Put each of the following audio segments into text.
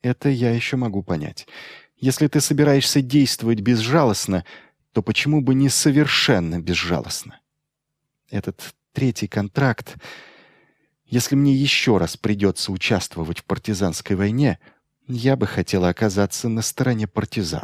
Это я еще могу понять. Если ты собираешься действовать безжалостно, то почему бы не совершенно безжалостно? Этот третий контракт... Если мне еще раз придется участвовать в партизанской войне, я бы хотела оказаться на стороне партизан.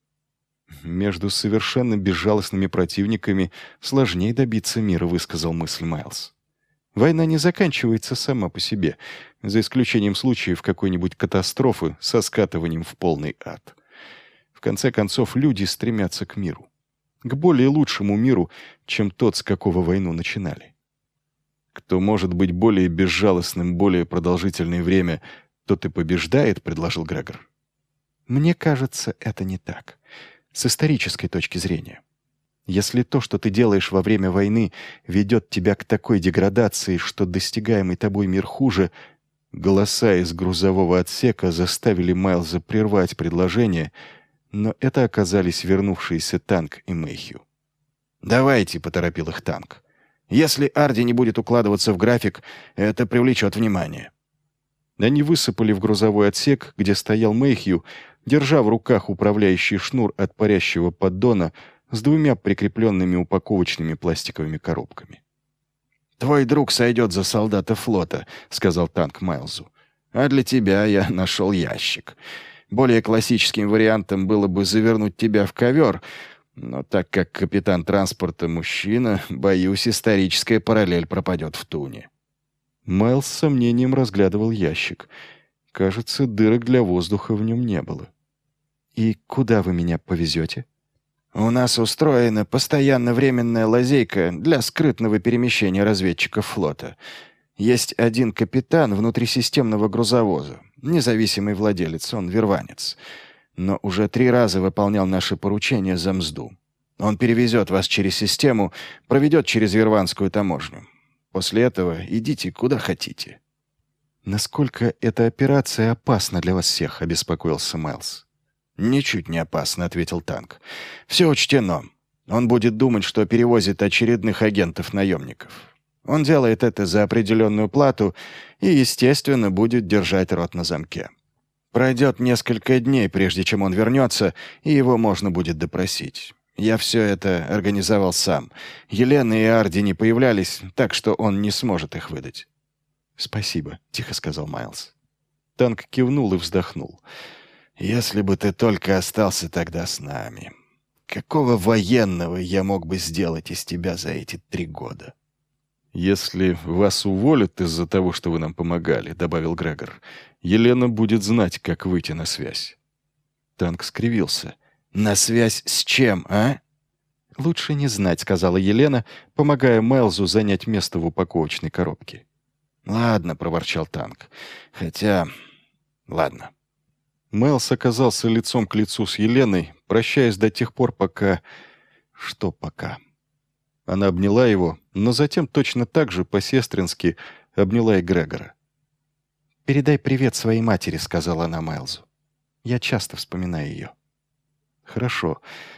Между совершенно безжалостными противниками сложнее добиться мира, высказал мысль Майлз. Война не заканчивается сама по себе, за исключением случаев какой-нибудь катастрофы со скатыванием в полный ад. В конце концов, люди стремятся к миру. К более лучшему миру, чем тот, с какого войну начинали. «Кто может быть более безжалостным более продолжительное время, тот и побеждает», — предложил Грегор. «Мне кажется, это не так. С исторической точки зрения. Если то, что ты делаешь во время войны, ведет тебя к такой деградации, что достигаемый тобой мир хуже...» Голоса из грузового отсека заставили Майлза прервать предложение, но это оказались вернувшиеся Танк и Мэйхью. «Давайте», — поторопил их Танк. «Если Арди не будет укладываться в график, это привлечет внимание». Они высыпали в грузовой отсек, где стоял Мэйхью, держа в руках управляющий шнур от парящего поддона с двумя прикрепленными упаковочными пластиковыми коробками. «Твой друг сойдет за солдата флота», — сказал Танк Майлзу. «А для тебя я нашел ящик. Более классическим вариантом было бы завернуть тебя в ковер, но так как капитан транспорта мужчина, боюсь, историческая параллель пропадет в туне». Майлз с сомнением разглядывал ящик. Кажется, дырок для воздуха в нем не было. «И куда вы меня повезете?» «У нас устроена постоянно временная лазейка для скрытного перемещения разведчиков флота. Есть один капитан внутрисистемного грузовоза, независимый владелец, он верванец. Но уже 3 раза выполнял наши поручения за мзду. Он перевезет вас через систему, проведет через верванскую таможню. После этого идите куда хотите». «Насколько эта операция опасна для вас всех?» — обеспокоился Майлз. «Ничуть не опасно», — ответил Танк. «Все учтено. Он будет думать, что перевозит очередных агентов-наемников. Он делает это за определенную плату и, естественно, будет держать рот на замке. Пройдет несколько дней, прежде чем он вернется, и его можно будет допросить. Я все это организовал сам. Елена и Арди не появлялись, так что он не сможет их выдать». «Спасибо», — тихо сказал Майлз. Танк кивнул и вздохнул. «Если бы ты только остался тогда с нами. Какого военного я мог бы сделать из тебя за эти 3 года?» «Если вас уволят из-за того, что вы нам помогали», — добавил Грегор, «Елена будет знать, как выйти на связь». Танк скривился. «На связь с чем, а?» «Лучше не знать», — сказала Елена, помогая Майлзу занять место в упаковочной коробке. «Ладно», — проворчал Танк. «Хотя... ладно». Майлз оказался лицом к лицу с Еленой, прощаясь до тех пор, пока... Что пока? Она обняла его, но затем точно так же, по-сестрински, обняла и Грегора. «Передай привет своей матери», — сказала она Майлзу. «Я часто вспоминаю ее». «Хорошо.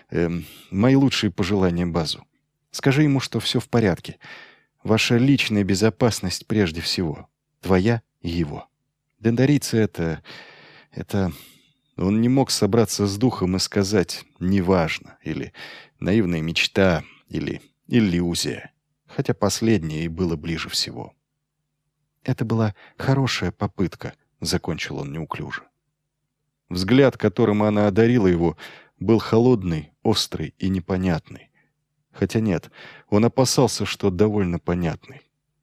Мои лучшие пожелания Базу. Скажи ему, что все в порядке. Ваша личная безопасность прежде всего. Твоя и его. Дендарийцы — это... Он не мог собраться с духом и сказать «неважно» или «наивная мечта» или «иллюзия», хотя последнее и было ближе всего. «Это была хорошая попытка», — закончил он неуклюже. Взгляд, которым она одарила его, был холодный, острый и непонятный. Хотя нет, он опасался, что довольно понятный.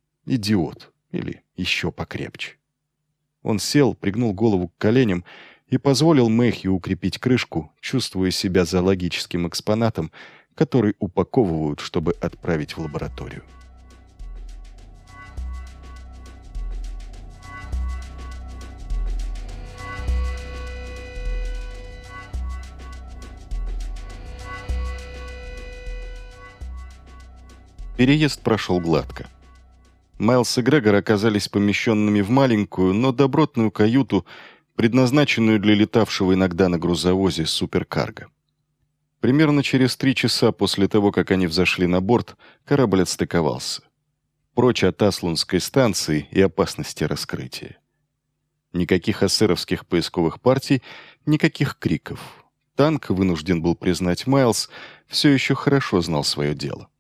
Идиот или еще покрепче. Он сел, пригнул голову к коленям и позволил Мэйхью укрепить крышку, чувствуя себя зоологическим экспонатом, который упаковывают, чтобы отправить в лабораторию. Переезд прошел гладко. Майлз и Грегор оказались помещенными в маленькую, но добротную каюту, предназначенную для летавшего иногда на грузовозе суперкарго. Примерно через 3 часа после того, как они взошли на борт, корабль отстыковался. Прочь от Аслунской станции и опасности раскрытия. Никаких эсеровских поисковых партий, никаких криков. Танк, вынужден был признать Майлз, все еще хорошо знал свое дело.